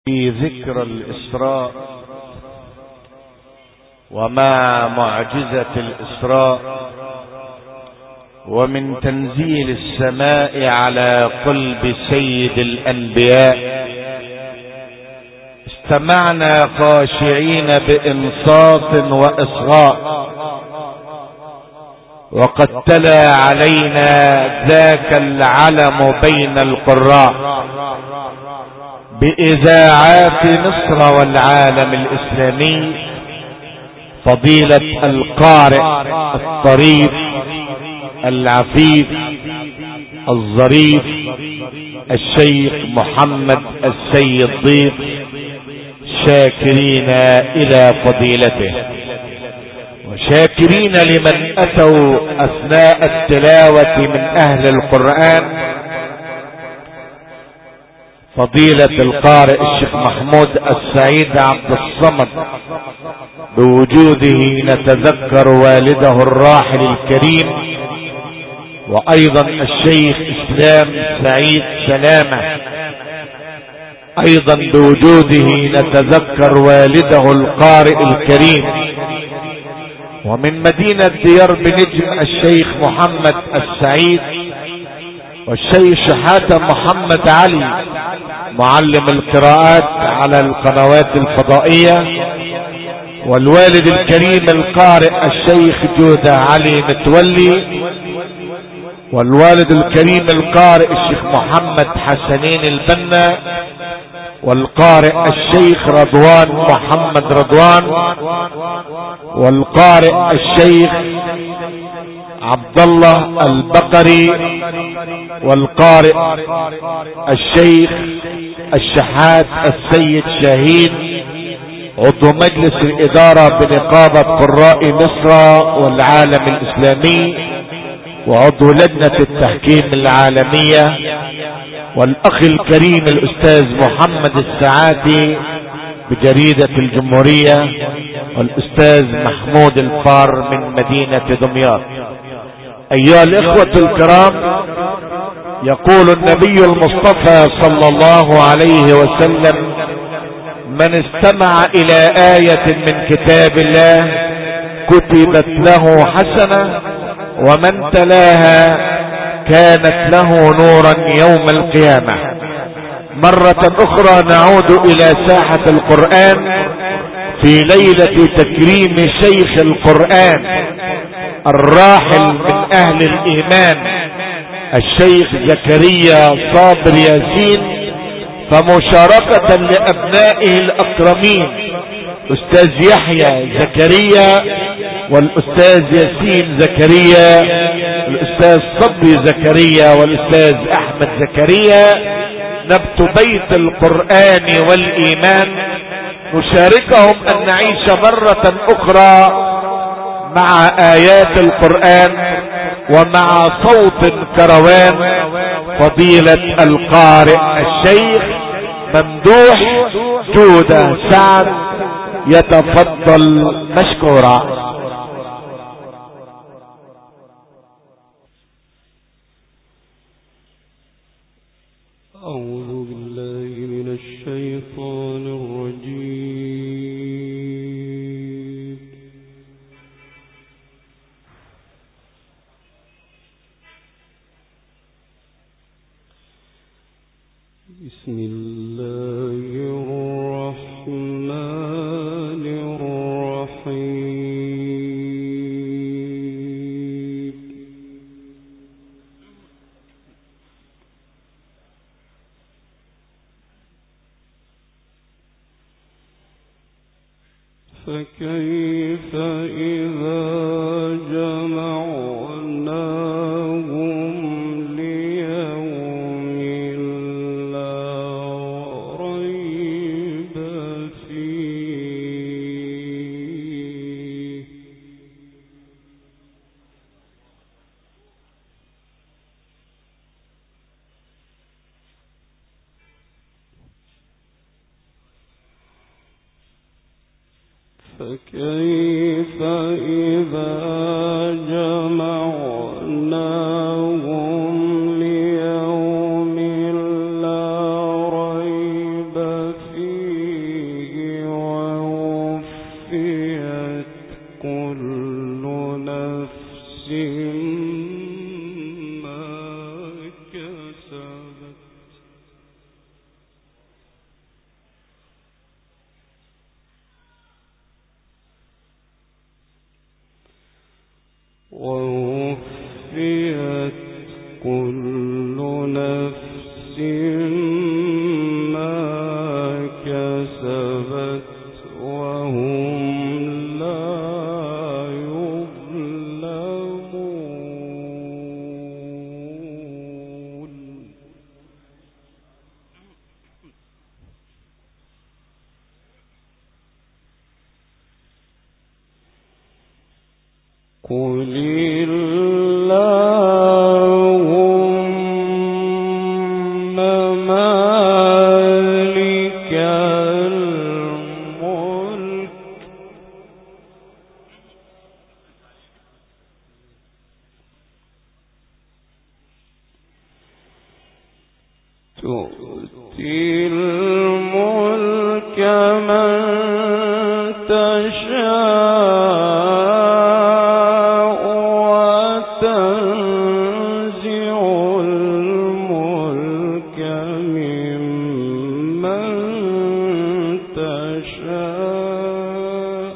في ذكر الإسراء ومع معجزة الإسراء ومن تنزيل السماء على قلب سيد الأنبياء، استمعنا خاشعين بإنصات وإصغاء، وقد تلا علينا ذاك العلم بين القراء بإذاعات مصر والعالم الإسلامي، فضيلة القارئ الطريف العفيف الظريف الشيخ محمد السيد ضيف، شاكرين إلى فضيلته وشاكرين لمن أتوا أثناء التلاوة من أهل القرآن. فضيلة القارئ الشيخ محمود السعيد عبد الصمد، بوجوده نتذكر والده الراحل الكريم، وأيضا الشيخ إسلام سعيد سلامة، أيضا بوجوده نتذكر والده القارئ الكريم. ومن مدينة ديار بنجم الشيخ محمد السعيد والشيخ حاتم محمد علي معلم القراءات على القنوات الفضائية، والوالد الكريم القارئ الشيخ جودة علي متولي، والوالد الكريم القارئ الشيخ محمد حسنين البنا، والقارئ الشيخ رضوان محمد رضوان، والقارئ الشيخ عبد الله البقري، والقارئ الشيخ الشحات السيد شاهين، عضو مجلس الإدارة بنقابة قراء مصر والعالم الإسلامي، وعضو لجنة التحكيم العالمية، والأخ الكريم الأستاذ محمد السعاتي بجريدة الجمهورية، والأستاذ محمود الفار من مدينة دمياط. أيها الإخوة الكرام، يقول النبي المصطفى صلى الله عليه وسلم: من استمع إلى آية من كتاب الله كتبت له حسنة، ومن تلاها كانت له نورا يوم القيامة. مرة أخرى نعود إلى ساحة القرآن في ليلة تكريم شيخ القرآن الراحل من أهل الإيمان الشيخ زكريا صابر ياسين، فمشاركة لأبنائه الأكرمين أستاذ يحيى زكريا والأستاذ ياسين زكريا، الأستاذ صبري زكريا والأستاذ أحمد زكريا، نبت بيت القرآن والإيمان، نشاركهم أن نعيش مرة أخرى مع آيات القرآن ومع صوت كروان فضيلة القارئ الشيخ ممدوح جودة سعد، يتفضل مشكورا. أعوذ بالله من الشيطان الرجيم. بسم الله الرحمن الرحيم. فكيف إذا جمعناهم ليوم لا ريب فيه. فكيف إذا جمعناهم ليوم لا ريب فيه ووفيت كل نفس ما كسبت وهم لا يظلمون. قل اللهم مالك الملك تؤتي الملك من تشاء وتنزع الملك ممن تشاء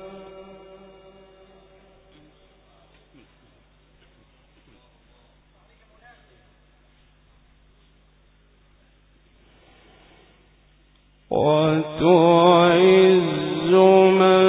وتعز من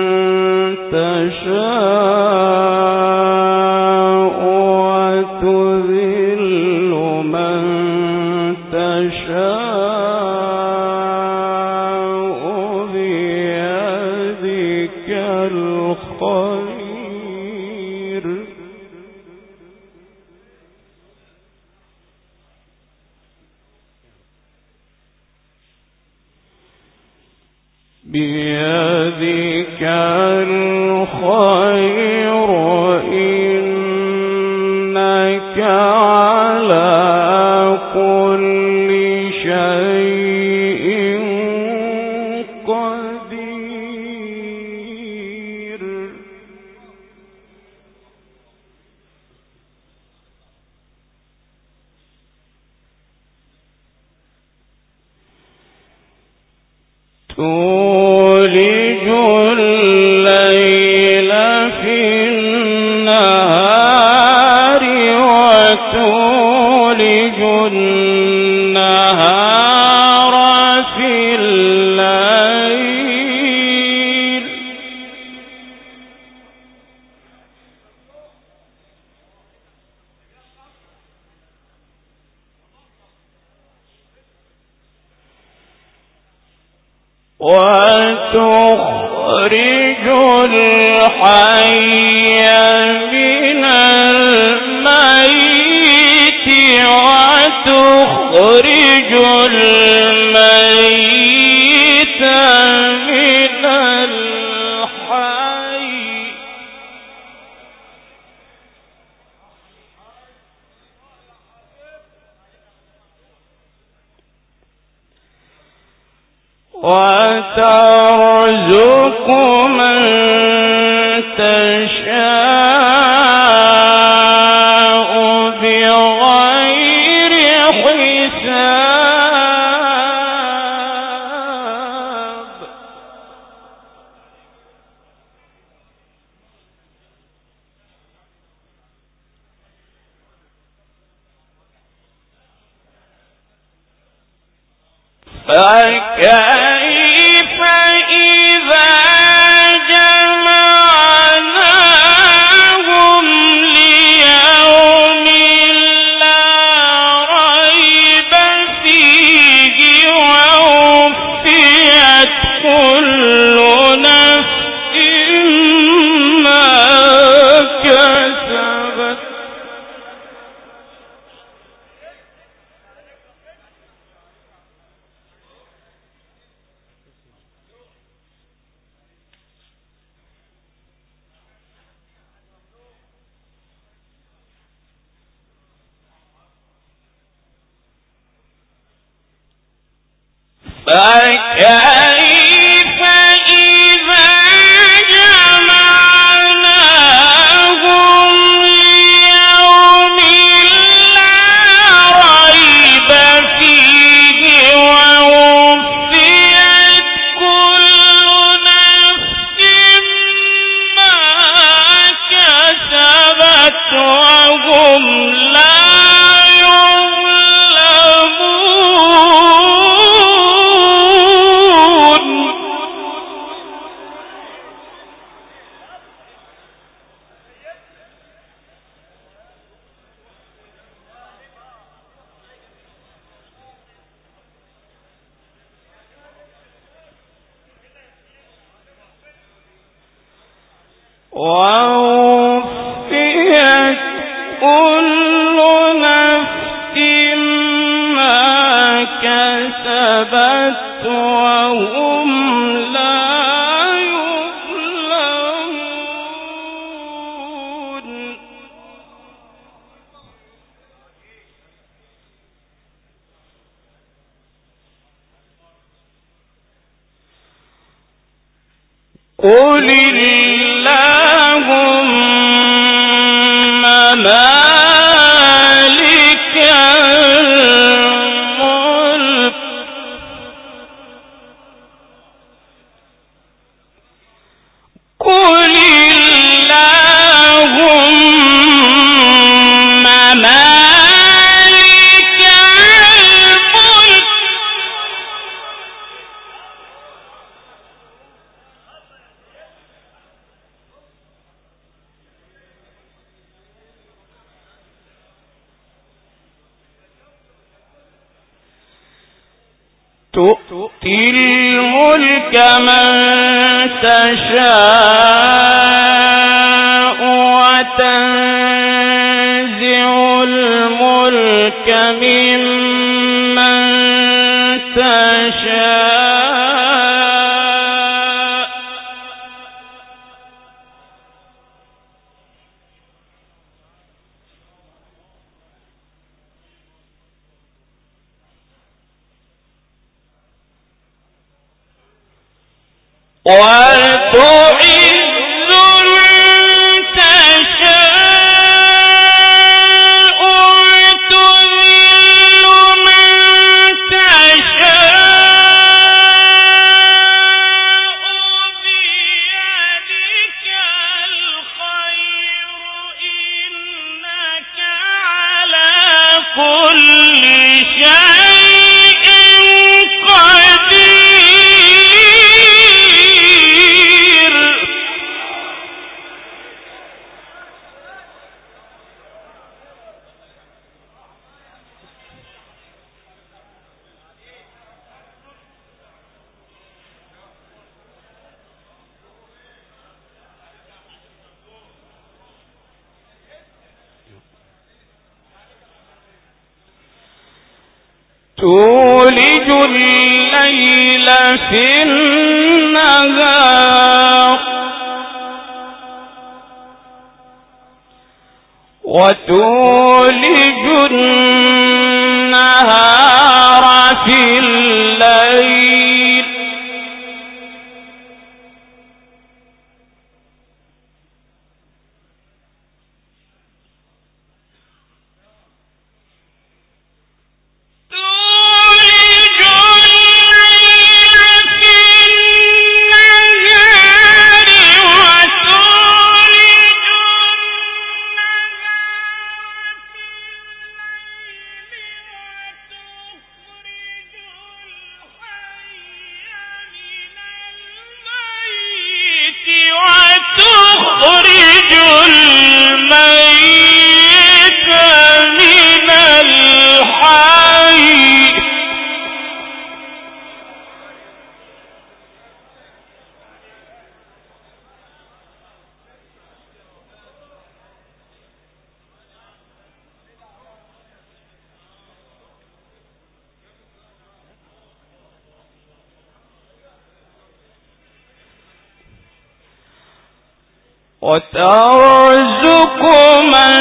تشاء وتذل من تشاء بيدك الخير بيدك الخير إنك على كل شيء قدير. تولج الليل في النهار وتولج النهار في الليل وتخرج الحي من الميت وتخرج الميت من الحي وترزق من تشاء بغير حساب. فكيف إذا جمعناهم ليوم لا ريب فيه ووفيت كل نفس ما كسبت فكيف إذا جمعناهم ليوم لا ريب فيه ووفيت كل نفس ما كسبت ووفيت كل نفس ما كسبت وهم لا يظلمون. قل اللهم مالك الملك قل اللهم مالك الملك تؤتي الملك من تشاء وتنزع الملك ممن تشاء وتعز من تشاء وتذل من تشاء بيدك الخير إنك على كل شيء قدير. تولج الليل في النهار وتولج النهار في الليل وتخرج الميت من الحي وترزق من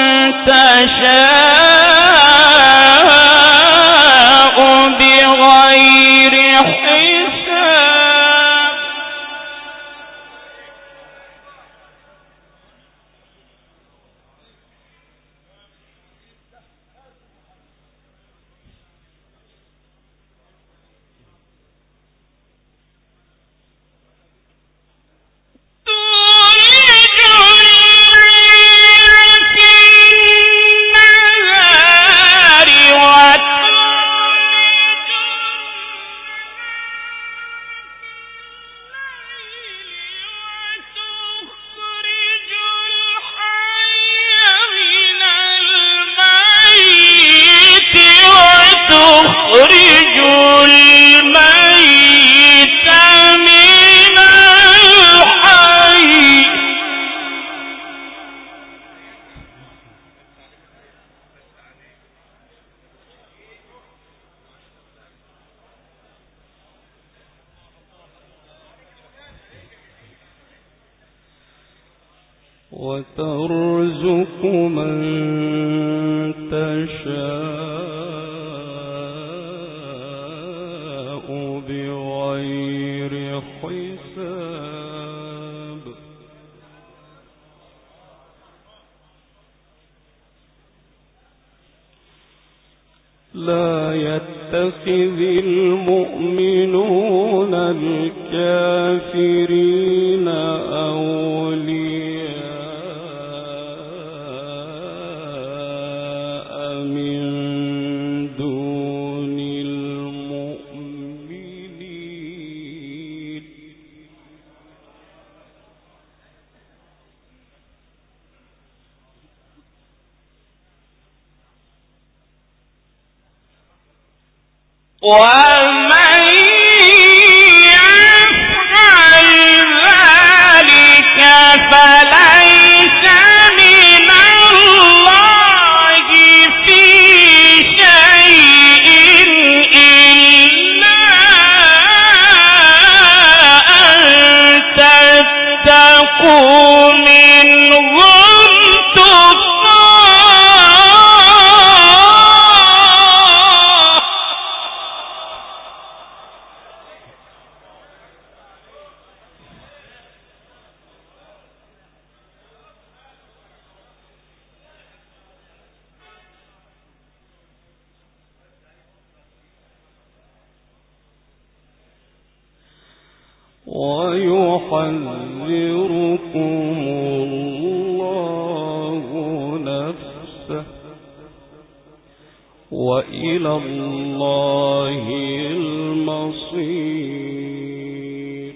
تشاء بغير حساب. تخرج الميت من الحي وترزق من تشاء بغير حساب. لا يتخذ المؤمنون الكافرين أولياء من دون المؤمنين. ومن يفعل ذلك فليس من الله في شيء إلا أن تتقوا منهم ويحذركم الله نفسه وإلى الله المصير.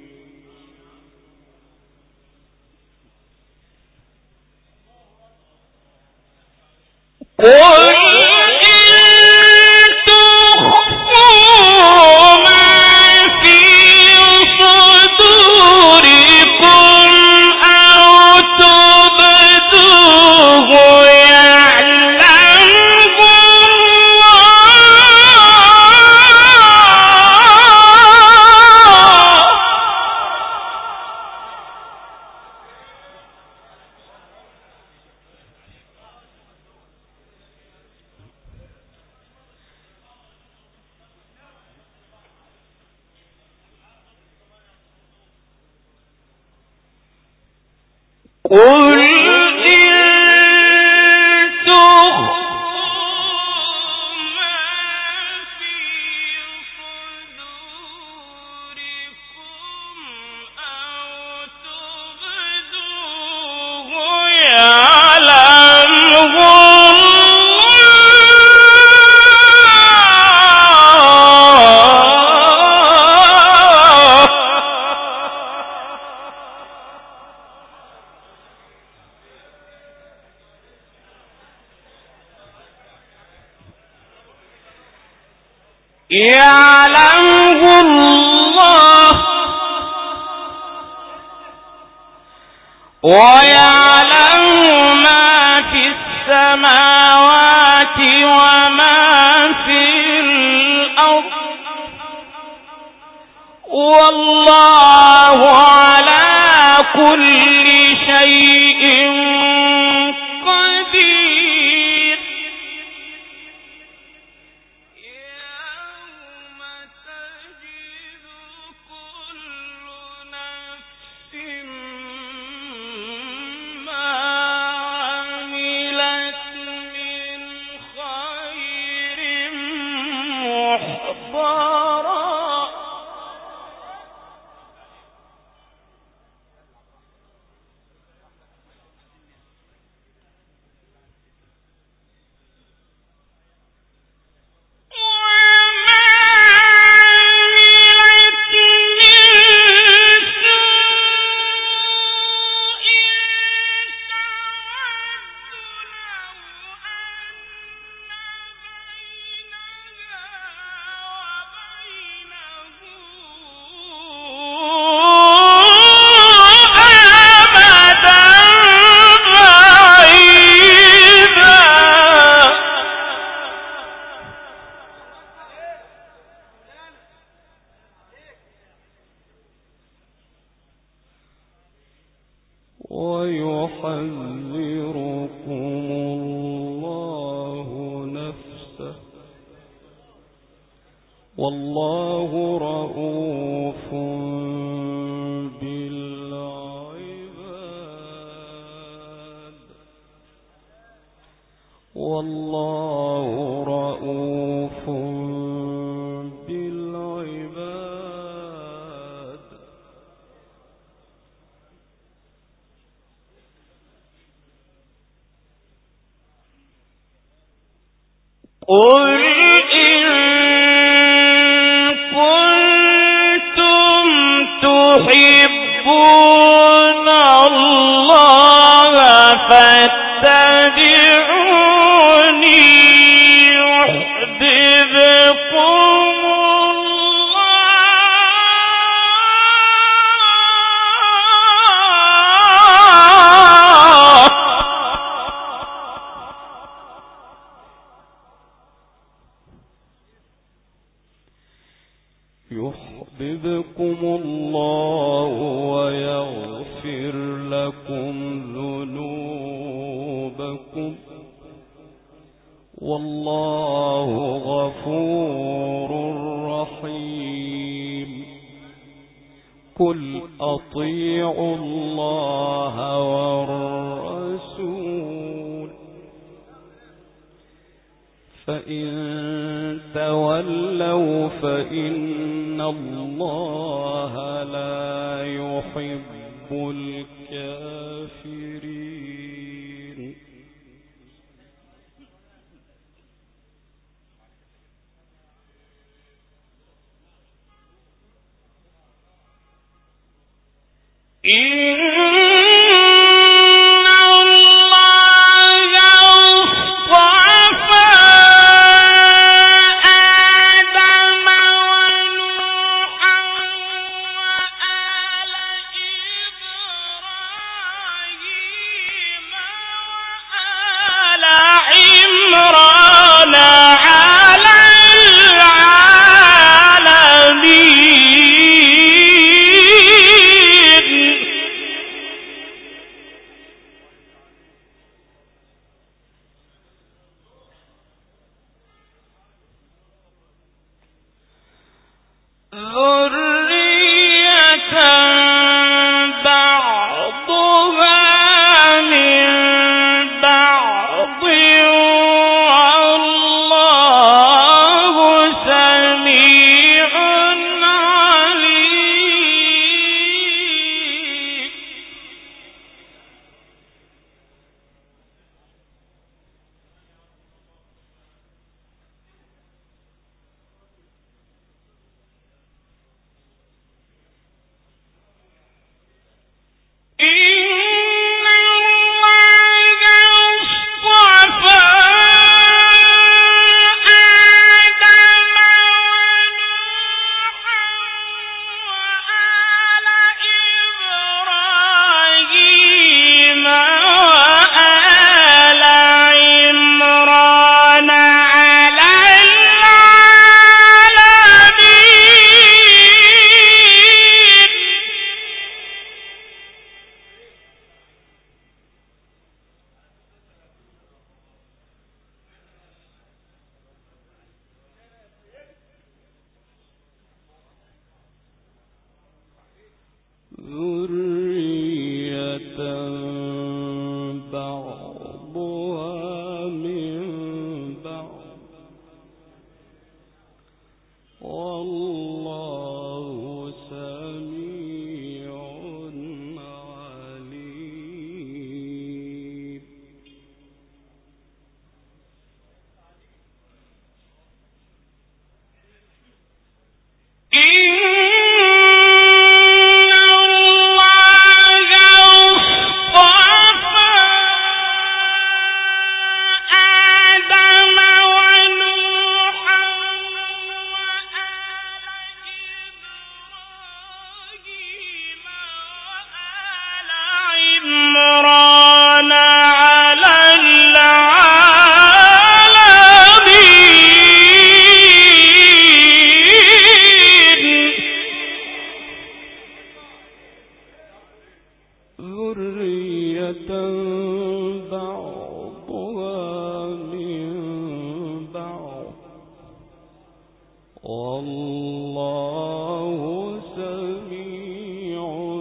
قل يعلمه الله ويعلم ما في السماوات وما في الأرض والله على كل شيء قدير. يوم تجد كل نفس ما عملت من خير محضرا ويحذركم الله نفسه والله رؤوف بالعباد والله رؤوف بالعباد. قل إن كنتم تحبون الله فاتبعوني يحببكم يحببكم الله ويغفر لكم ذنوبكم والله غفور رحيم. قل أطيعوا الله والرسول فإن تولوا فإن الله لا يحب الكافرين. ذرية بعضها من بعض والله سميع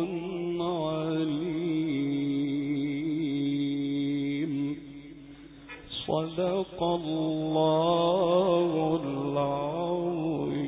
عليم. صدق الله العظيم.